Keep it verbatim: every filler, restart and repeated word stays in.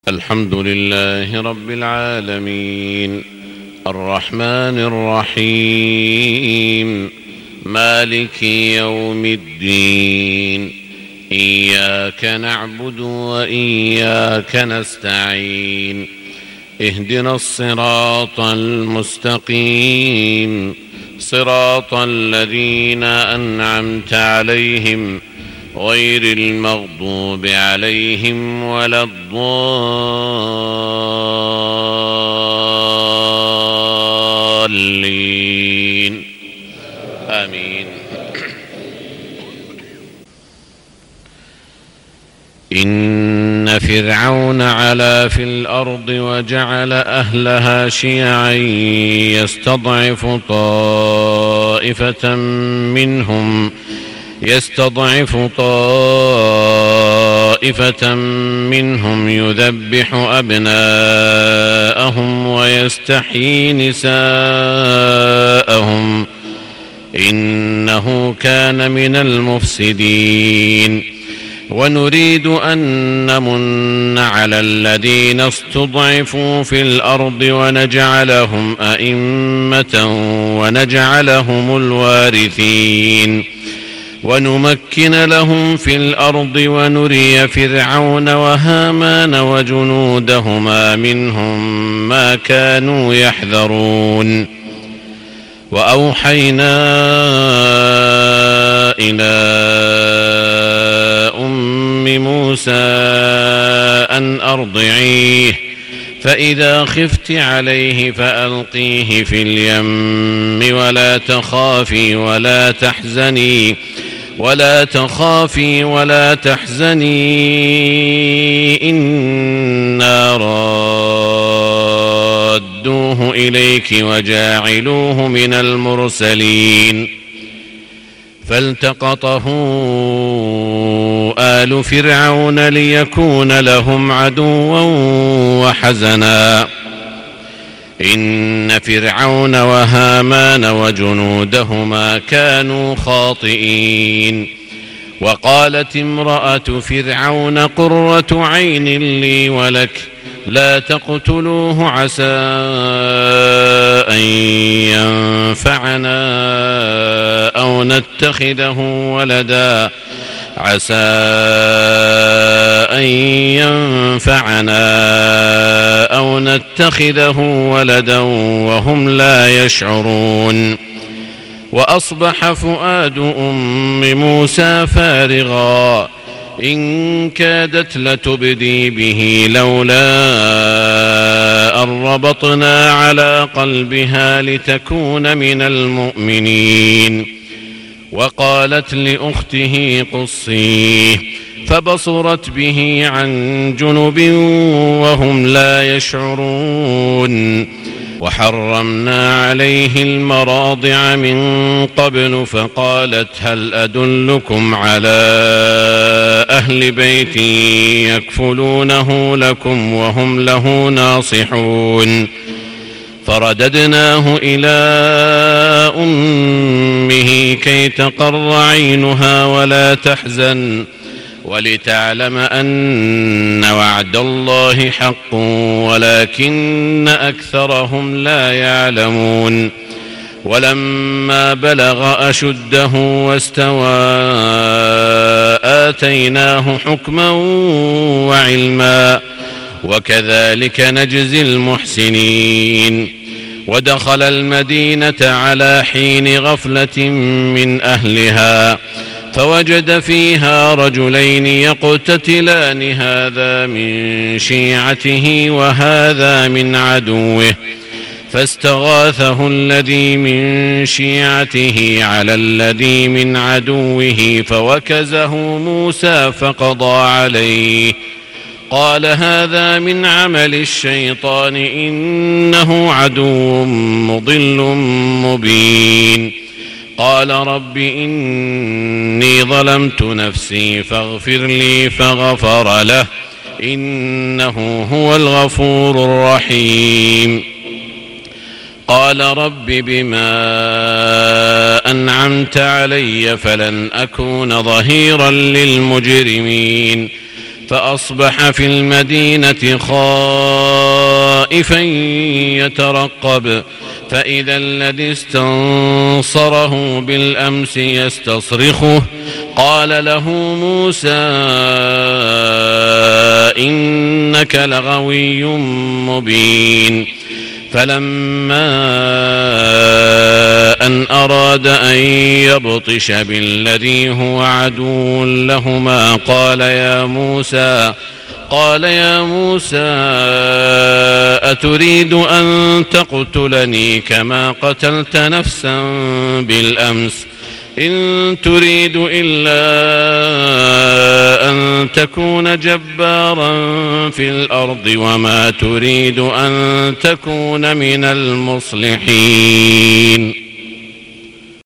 الحمد لله رب العالمين الرحمن الرحيم مالك يوم الدين إياك نعبد وإياك نستعين اهدنا الصراط المستقيم صراط الذين أنعمت عليهم غير المغضوب عليهم ولا الضالين آمين. إن فرعون علا في الأرض وجعل أهلها شيعا يستضعف طائفة منهم يستضعف طائفة منهم يذبح أبناءهم ويستحيي نساءهم إنه كان من المفسدين. ونريد أن نمن على الذين استضعفوا في الأرض ونجعلهم أئمة ونجعلهم الوارثين ونمكن لهم في الأرض ونري فرعون وهامان وجنودهما منهم ما كانوا يحذرون. وأوحينا إلى أم موسى أن أرضعيه فإذا خفت عليه فألقيه في اليم ولا تخافي ولا تحزني ولا تخافي ولا تحزني إنا رادوه إليك وجاعلوه من المرسلين. فالتقطه آل فرعون ليكون لهم عدوا وحزنا إن فرعون وهامان وجنودهما كانوا خاطئين. وقالت امرأة فرعون قرة عين لي ولك لا تقتلوه عسى أن ينفعنا أو نتخذه ولدا عسى أن ينفعنا أو نتخذه ولدا وهم لا يشعرون. وأصبح فؤاد أم موسى فارغا إن كادت لتبدي به لولا أن ربطنا على قلبها لتكون من المؤمنين. وقالت لأخته قصيه فبصرت به عن جنب وهم لا يشعرون. وحرمنا عليه المراضع من قبل فقالت هل أدلكم على أهل بيت يكفلونه لكم وهم له ناصحون. فرددناه إلى أمه كي تقر عينها ولا تحزن ولتعلم أن وعد الله حق ولكن أكثرهم لا يعلمون. ولما بلغ أشده واستوى آتيناه حكما وعلما وكذلك نجزي المحسنين. ودخل المدينة على حين غفلة من أهلها فوجد فيها رجلين يقتتلان هذا من شيعته وهذا من عدوه فاستغاثه الذي من شيعته على الذي من عدوه فوكزه موسى فقضى عليه قال هذا من عمل الشيطان إنه عدو مضل مبين. قال رب إني ظلمت نفسي فاغفر لي فغفر له إنه هو الغفور الرحيم. قال رب بما أنعمت علي فلن أكون ظهيرا للمجرمين فأصبح في المدينة خائفا يترقب فإذا الذي استنصره بالأمس يستصرخه قال له موسى إنك لغوي مبين فلما أن أراد أن يبطش بالذي هو عدو لهما قال يا موسى قال يا موسى أتريد أن تقتلني كما قتلت نفسا بالأمس إن تريد إلا أن تكون جبارا في الأرض وما تريد أن تكون من المصلحين